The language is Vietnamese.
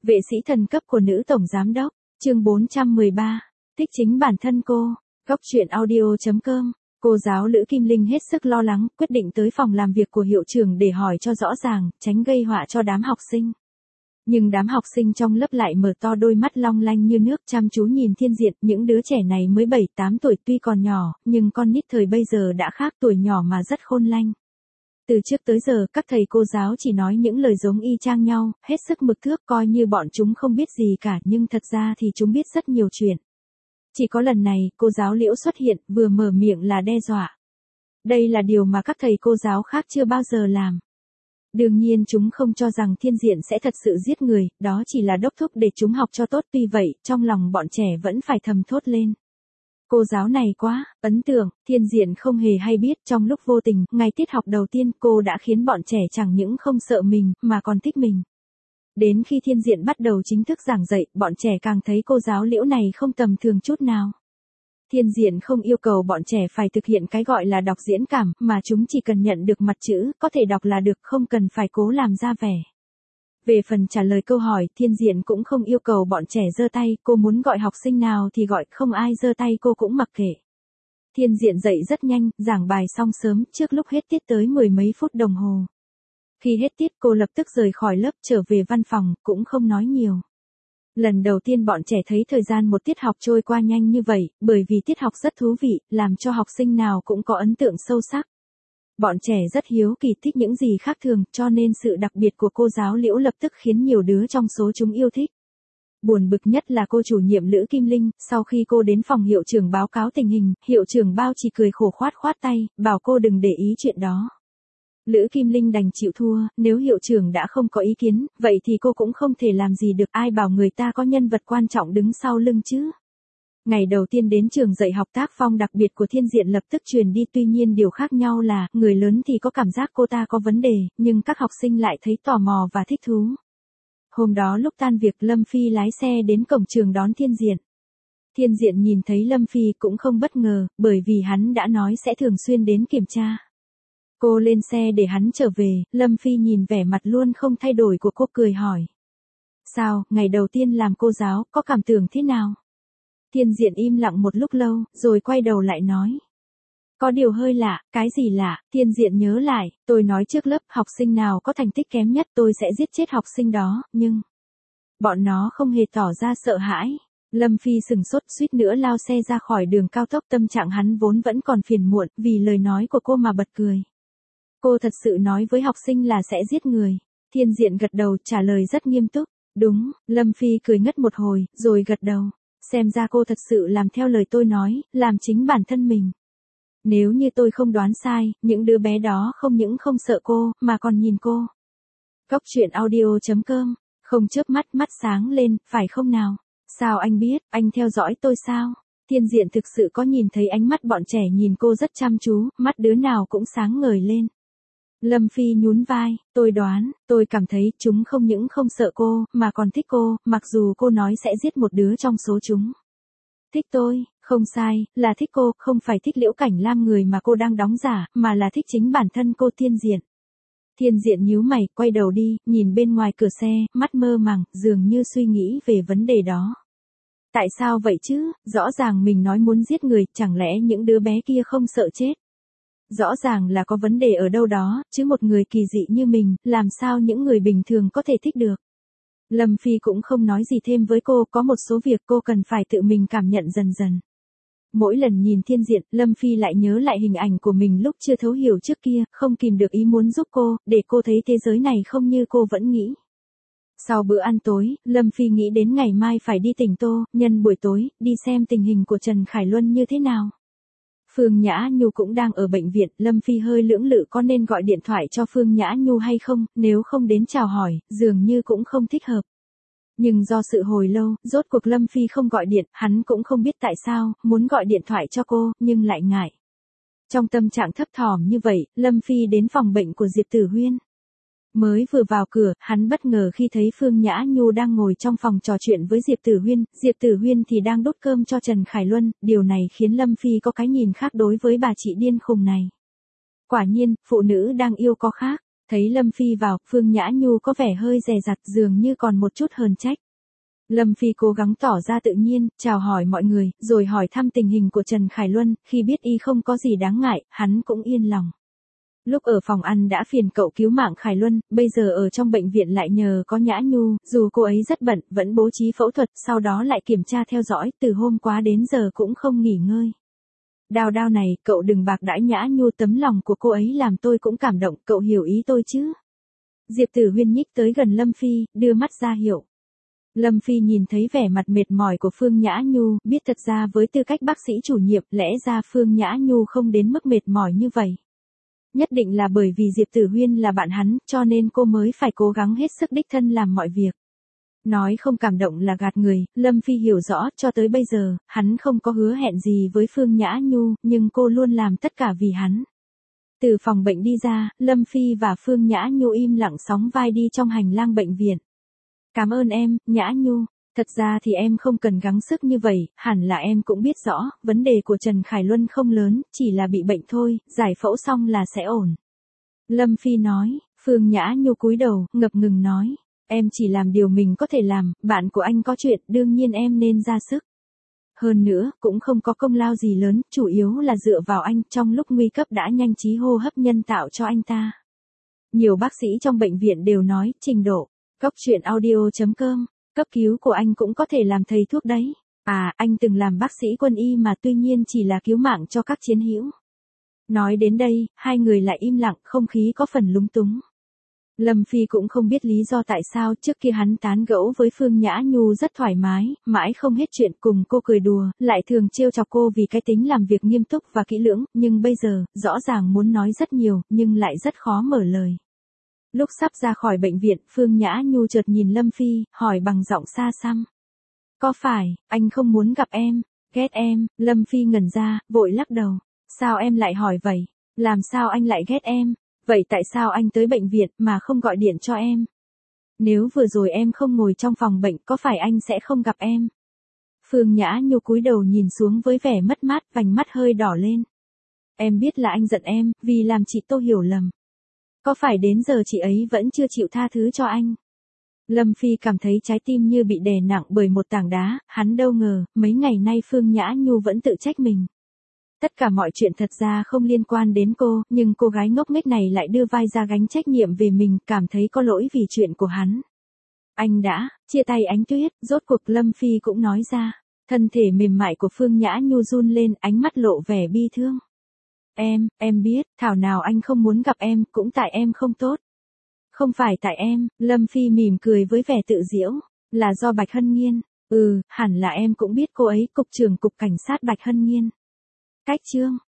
Vệ sĩ thần cấp của nữ tổng giám đốc, chương 413, thích chính bản thân cô, góc truyện audio.com. Cô giáo Lữ Kim Linh hết sức lo lắng, quyết định tới phòng làm việc của hiệu trưởng để hỏi cho rõ ràng, tránh gây họa cho đám học sinh. Nhưng đám học sinh trong lớp lại mở to đôi mắt long lanh như nước chăm chú nhìn Thiên Diện, những đứa trẻ này mới 7-8 tuổi tuy còn nhỏ, nhưng con nít thời bây giờ đã khác, tuổi nhỏ mà rất khôn lanh. Từ trước tới giờ, các thầy cô giáo chỉ nói những lời giống y chang nhau, hết sức mực thước coi như bọn chúng không biết gì cả, nhưng thật ra thì chúng biết rất nhiều chuyện. Chỉ có lần này, cô giáo Liễu xuất hiện, vừa mở miệng là đe dọa. Đây là điều mà các thầy cô giáo khác chưa bao giờ làm. Đương nhiên chúng không cho rằng Thiên Diện sẽ thật sự giết người, đó chỉ là đốc thúc để chúng học cho tốt, tuy vậy, trong lòng bọn trẻ vẫn phải thầm thốt lên. Cô giáo này quá ấn tượng, Thiên Diện không hề hay biết, trong lúc vô tình, ngày tiết học đầu tiên cô đã khiến bọn trẻ chẳng những không sợ mình, mà còn thích mình. Đến khi Thiên Diện bắt đầu chính thức giảng dạy, bọn trẻ càng thấy cô giáo Liễu này không tầm thường chút nào. Thiên Diện không yêu cầu bọn trẻ phải thực hiện cái gọi là đọc diễn cảm, mà chúng chỉ cần nhận được mặt chữ, có thể đọc là được, không cần phải cố làm ra vẻ. Về phần trả lời câu hỏi, Thiên Diện cũng không yêu cầu bọn trẻ giơ tay, cô muốn gọi học sinh nào thì gọi, không ai giơ tay cô cũng mặc kệ. Thiên Diện dạy rất nhanh, giảng bài xong sớm, trước lúc hết tiết tới 10 mấy phút đồng hồ. Khi hết tiết cô lập tức rời khỏi lớp trở về văn phòng, cũng không nói nhiều. Lần đầu tiên bọn trẻ thấy thời gian một tiết học trôi qua nhanh như vậy, bởi vì tiết học rất thú vị, làm cho học sinh nào cũng có ấn tượng sâu sắc. Bọn trẻ rất hiếu kỳ, thích những gì khác thường, cho nên sự đặc biệt của cô giáo Liễu lập tức khiến nhiều đứa trong số chúng yêu thích. Buồn bực nhất là cô chủ nhiệm Lữ Kim Linh, sau khi cô đến phòng hiệu trưởng báo cáo tình hình, hiệu trưởng Bao chỉ cười khổ khoát tay, bảo cô đừng để ý chuyện đó. Lữ Kim Linh đành chịu thua, nếu hiệu trưởng đã không có ý kiến, vậy thì cô cũng không thể làm gì được, ai bảo người ta có nhân vật quan trọng đứng sau lưng chứ. Ngày đầu tiên đến trường dạy học, tác phong đặc biệt của Thiên Diện lập tức truyền đi, tuy nhiên điều khác nhau là, người lớn thì có cảm giác cô ta có vấn đề, nhưng các học sinh lại thấy tò mò và thích thú. Hôm đó lúc tan việc, Lâm Phi lái xe đến cổng trường đón Thiên Diện. Thiên Diện nhìn thấy Lâm Phi cũng không bất ngờ, bởi vì hắn đã nói sẽ thường xuyên đến kiểm tra. Cô lên xe để hắn trở về, Lâm Phi nhìn vẻ mặt luôn không thay đổi của cô cười hỏi. Sao, ngày đầu tiên làm cô giáo, có cảm tưởng thế nào? Thiên Diện im lặng một lúc lâu, rồi quay đầu lại nói. Có điều hơi lạ, cái gì lạ? Thiên Diện nhớ lại, tôi nói trước lớp, học sinh nào có thành tích kém nhất tôi sẽ giết chết học sinh đó, nhưng bọn nó không hề tỏ ra sợ hãi. Lâm Phi sừng sốt, suýt nữa lao xe ra khỏi đường cao tốc, tâm trạng hắn vốn vẫn còn phiền muộn, vì lời nói của cô mà bật cười. Cô thật sự nói với học sinh là sẽ giết người. Thiên Diện gật đầu, trả lời rất nghiêm túc. Đúng, Lâm Phi cười ngất một hồi, rồi gật đầu. Xem ra cô thật sự làm theo lời tôi nói, làm chính bản thân mình. Nếu như tôi không đoán sai, những đứa bé đó không những không sợ cô, mà còn nhìn cô. Góc truyện audio.com, không chớp mắt, mắt sáng lên, phải không nào? Sao anh biết, anh theo dõi tôi sao? Thiên Diện thực sự có nhìn thấy ánh mắt bọn trẻ nhìn cô rất chăm chú, mắt đứa nào cũng sáng ngời lên. Lâm Phi nhún vai, tôi đoán, tôi cảm thấy chúng không những không sợ cô, mà còn thích cô, mặc dù cô nói sẽ giết một đứa trong số chúng. Thích tôi, không sai, là thích cô, không phải thích Liễu Cảnh Lam người mà cô đang đóng giả, mà là thích chính bản thân cô. Thiên Diện. Thiên Diện nhíu mày, quay đầu đi, nhìn bên ngoài cửa xe, mắt mơ màng, dường như suy nghĩ về vấn đề đó. Tại sao vậy chứ, rõ ràng mình nói muốn giết người, chẳng lẽ những đứa bé kia không sợ chết? Rõ ràng là có vấn đề ở đâu đó, chứ một người kỳ dị như mình, làm sao những người bình thường có thể thích được. Lâm Phi cũng không nói gì thêm với cô, có một số việc cô cần phải tự mình cảm nhận dần dần. Mỗi lần nhìn Thiên Diện, Lâm Phi lại nhớ lại hình ảnh của mình lúc chưa thấu hiểu trước kia, không kìm được ý muốn giúp cô, để cô thấy thế giới này không như cô vẫn nghĩ. Sau bữa ăn tối, Lâm Phi nghĩ đến ngày mai phải đi tỉnh Tô, nhân buổi tối, đi xem tình hình của Trần Khải Luân như thế nào. Phương Nhã Nhu cũng đang ở bệnh viện, Lâm Phi hơi lưỡng lự có nên gọi điện thoại cho Phương Nhã Nhu hay không, nếu không đến chào hỏi, dường như cũng không thích hợp. Nhưng do sự hồi lâu, rốt cuộc Lâm Phi không gọi điện, hắn cũng không biết tại sao, muốn gọi điện thoại cho cô, nhưng lại ngại. Trong tâm trạng thấp thỏm như vậy, Lâm Phi đến phòng bệnh của Diệp Tử Huyên. Mới vừa vào cửa, hắn bất ngờ khi thấy Phương Nhã Nhu đang ngồi trong phòng trò chuyện với Diệp Tử Huyên thì đang đút cơm cho Trần Khải Luân, điều này khiến Lâm Phi có cái nhìn khác đối với bà chị điên khùng này. Quả nhiên, phụ nữ đang yêu có khác. Thấy Lâm Phi vào, Phương Nhã Nhu có vẻ hơi dè dặt, dường như còn một chút hờn trách. Lâm Phi cố gắng tỏ ra tự nhiên, chào hỏi mọi người, rồi hỏi thăm tình hình của Trần Khải Luân, khi biết y không có gì đáng ngại, hắn cũng yên lòng. Lúc ở phòng ăn đã phiền cậu cứu mạng Khải Luân, bây giờ ở trong bệnh viện lại nhờ có Nhã Nhu, dù cô ấy rất bận, vẫn bố trí phẫu thuật, sau đó lại kiểm tra theo dõi, từ hôm qua đến giờ cũng không nghỉ ngơi. Đào đao này, cậu đừng bạc đãi Nhã Nhu, tấm lòng của cô ấy làm tôi cũng cảm động, cậu hiểu ý tôi chứ. Diệp Tử Huyên nhích tới gần Lâm Phi, đưa mắt ra hiệu. Lâm Phi nhìn thấy vẻ mặt mệt mỏi của Phương Nhã Nhu, biết thật ra với tư cách bác sĩ chủ nhiệm, lẽ ra Phương Nhã Nhu không đến mức mệt mỏi như vậy. Nhất định là bởi vì Diệp Tử Huyên là bạn hắn, cho nên cô mới phải cố gắng hết sức đích thân làm mọi việc. Nói không cảm động là gạt người, Lâm Phi hiểu rõ, cho tới bây giờ, hắn không có hứa hẹn gì với Phương Nhã Nhu, nhưng cô luôn làm tất cả vì hắn. Từ phòng bệnh đi ra, Lâm Phi và Phương Nhã Nhu im lặng sóng vai đi trong hành lang bệnh viện. Cảm ơn em, Nhã Nhu. Thật ra thì em không cần gắng sức như vậy, hẳn là em cũng biết rõ, vấn đề của Trần Khải Luân không lớn, chỉ là bị bệnh thôi, giải phẫu xong là sẽ ổn. Lâm Phi nói, Phương Nhã Nhu cúi đầu, ngập ngừng nói, em chỉ làm điều mình có thể làm, bạn của anh có chuyện, đương nhiên em nên ra sức. Hơn nữa, cũng không có công lao gì lớn, chủ yếu là dựa vào anh, trong lúc nguy cấp đã nhanh trí hô hấp nhân tạo cho anh ta. Nhiều bác sĩ trong bệnh viện đều nói, trình độ. Cóc truyện audio.com, cấp cứu của anh cũng có thể làm thầy thuốc đấy. À, anh từng làm bác sĩ quân y mà, tuy nhiên chỉ là cứu mạng cho các chiến hữu. Nói đến đây, hai người lại im lặng, không khí có phần lúng túng. Lâm Phi cũng không biết lý do tại sao trước kia hắn tán gẫu với Phương Nhã Nhu rất thoải mái, mãi không hết chuyện, cùng cô cười đùa, lại thường trêu chọc cô vì cái tính làm việc nghiêm túc và kỹ lưỡng, nhưng bây giờ, rõ ràng muốn nói rất nhiều, nhưng lại rất khó mở lời. Lúc sắp ra khỏi bệnh viện, Phương Nhã Nhu chợt nhìn Lâm Phi, hỏi bằng giọng xa xăm. Có phải, anh không muốn gặp em, ghét em? Lâm Phi ngẩn ra, vội lắc đầu. Sao em lại hỏi vậy? Làm sao anh lại ghét em? Vậy tại sao anh tới bệnh viện mà không gọi điện cho em? Nếu vừa rồi em không ngồi trong phòng bệnh, có phải anh sẽ không gặp em? Phương Nhã Nhu cúi đầu nhìn xuống với vẻ mất mát, vành mắt hơi đỏ lên. Em biết là anh giận em, vì làm chị Tô hiểu lầm. Có phải đến giờ chị ấy vẫn chưa chịu tha thứ cho anh? Lâm Phi cảm thấy trái tim như bị đè nặng bởi một tảng đá, hắn đâu ngờ, mấy ngày nay Phương Nhã Nhu vẫn tự trách mình. Tất cả mọi chuyện thật ra không liên quan đến cô, nhưng cô gái ngốc nghếch này lại đưa vai ra gánh trách nhiệm về mình, cảm thấy có lỗi vì chuyện của hắn. Anh đã chia tay Ánh Tuyết, rốt cuộc Lâm Phi cũng nói ra. Thân thể mềm mại của Phương Nhã Nhu run lên, ánh mắt lộ vẻ bi thương. Em biết, thảo nào anh không muốn gặp em, cũng tại em không tốt. Không phải tại em, Lâm Phi mỉm cười với vẻ tự giễu, là do Bạch Hân Nghiên. Hẳn là em cũng biết cô ấy, cục trưởng cục cảnh sát Bạch Hân Nghiên. Cách chương.